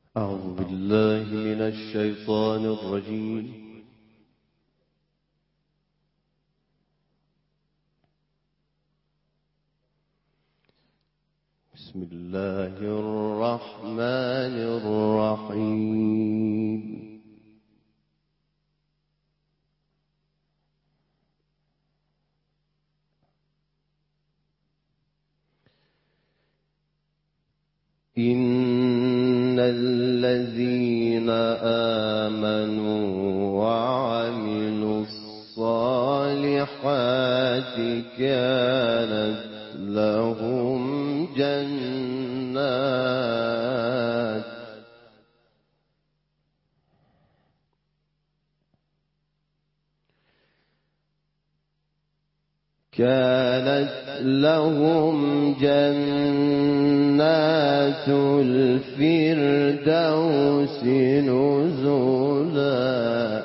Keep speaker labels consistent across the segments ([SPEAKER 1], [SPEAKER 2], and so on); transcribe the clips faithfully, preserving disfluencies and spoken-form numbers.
[SPEAKER 1] أعوذ بالله من الشيطان الرجيم. بسم الله الرحمن الرحيم. إن الذين آمنوا وعملوا الصالحات كانت لهم جنات كانت لهم جنات الفردوس نزلا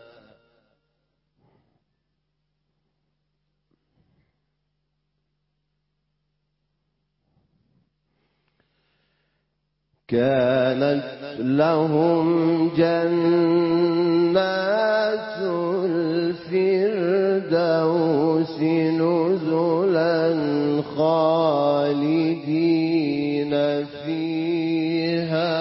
[SPEAKER 1] كانت لهم جنات الفردوس نزلا خالدين فيها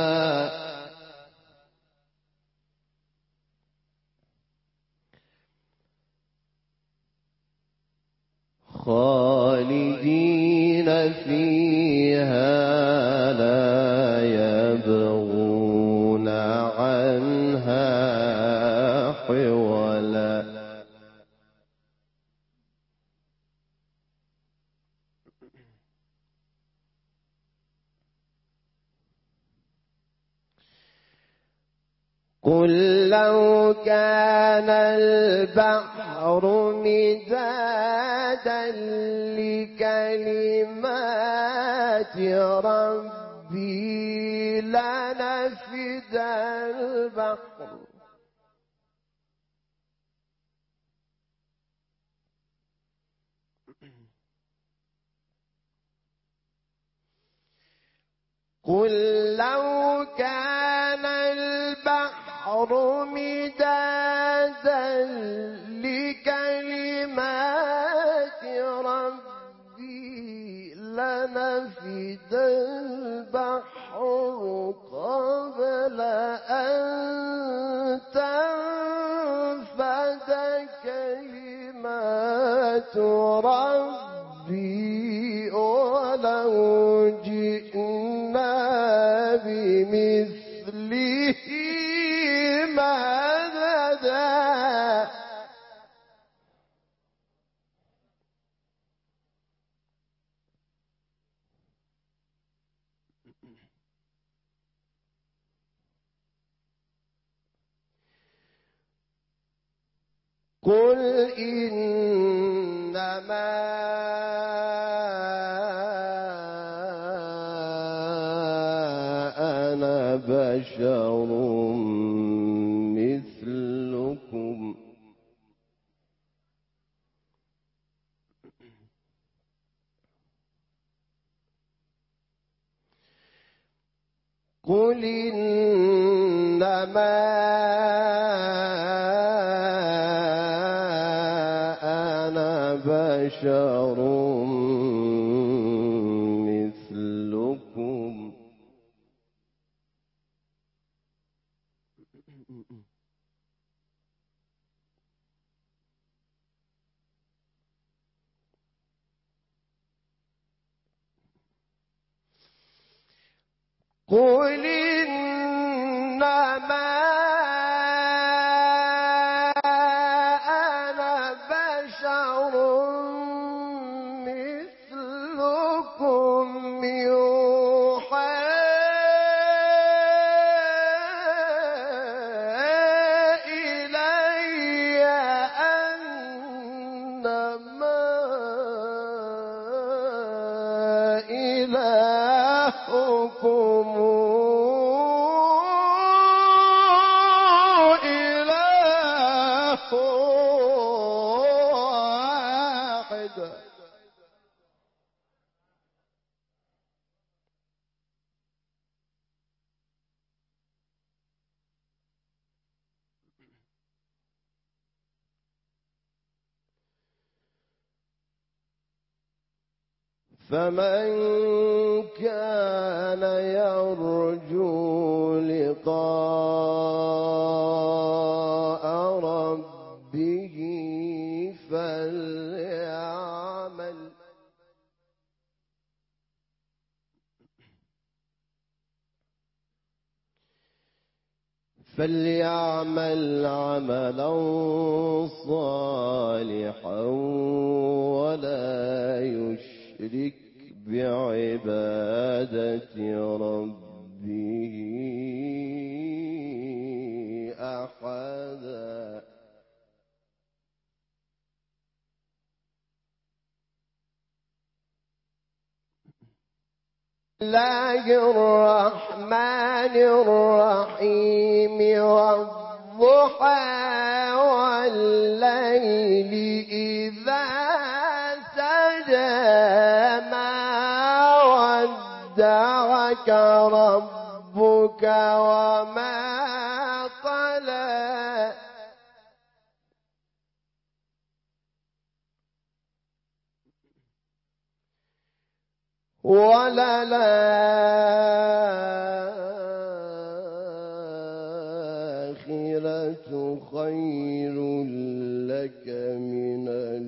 [SPEAKER 1] خالدين فيها لا يبغون عنها حولا. قل لو كان البحر مدادا لكلمات ربي لنفد البحر قل لو كان البحر مدادا لكلمات ربي لنفد البحر قبل أن تنفد كلمات ربي ولو جئنا بمثله مددا. قل إنما أنا بشر مثلكم قل إنما أنا بشر مثلكم قل إنما أنا بشر مثلكم يوحى إلي أنما إلهكم إله واحد. فمن كان يرجو لقاء ربه فليعمل فليعمل عملا صالحا ولا يشرك بعبادة ربه أحدا. الله الرحمن الرحيم والضحى والليل إذا سجى ما ودعك ربك وما قلى وللآخرة خير لك من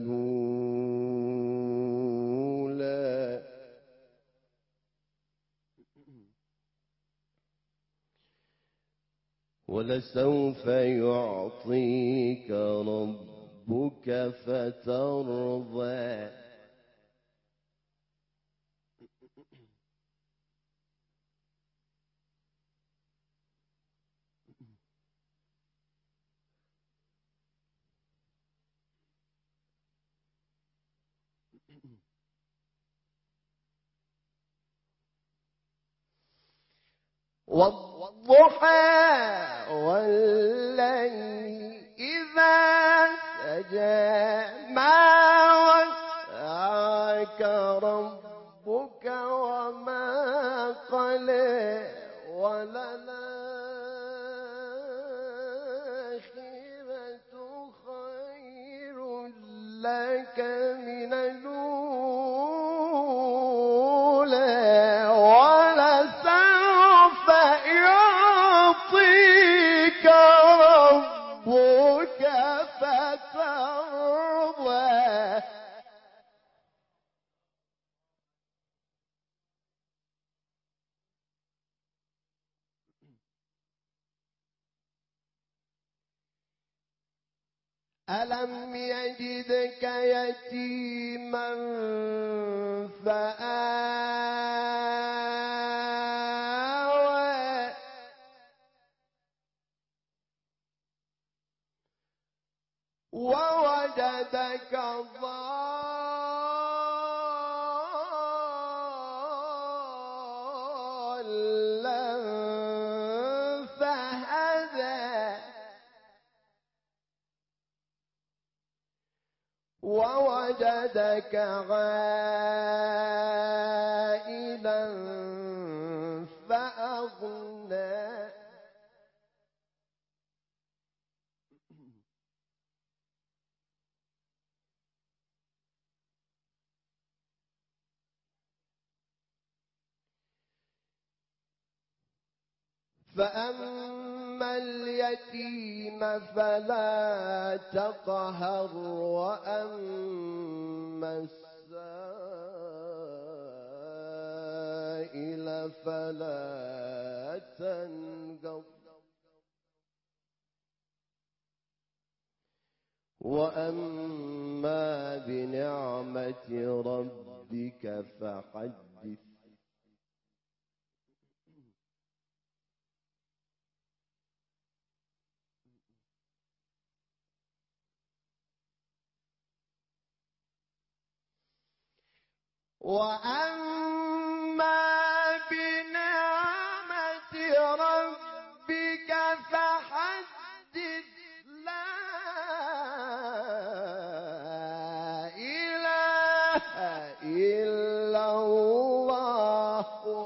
[SPEAKER 1] الأولى ولسوف يعطيك ربك فترضى. والضحى والليل إذا سجى ما ودعك ربك وما قلى وللآخرة خير لك من الأولى ولسوف يعطيك ربك فترضى. ألم يجدك يتيما فآوى ووجدك ضالا فهدى ووجدك عائلا فأغنى فأما اليتيم فلا تقهر وأما السائل فلا تنقر وأما بنعمة ربك فحدث. وأما بنعمة ربك فحدث. لا إله إلا الله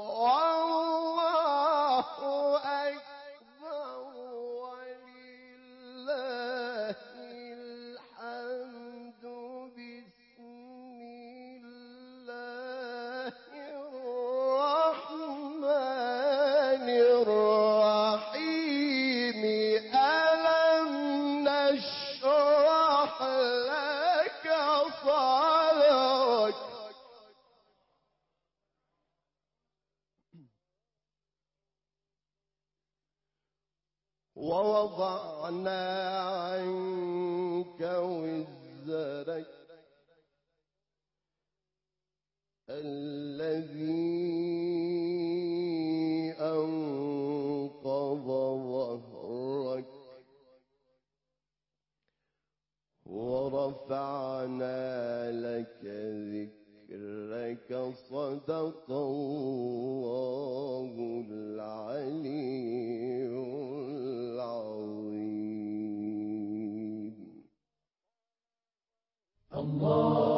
[SPEAKER 1] والله أكبر ولله الحمد. بسم الله ووضعنا عنك وزرك الذي أنقض ظهرك ورفعنا لك ذكرك صدق الله العلي العظيم. الله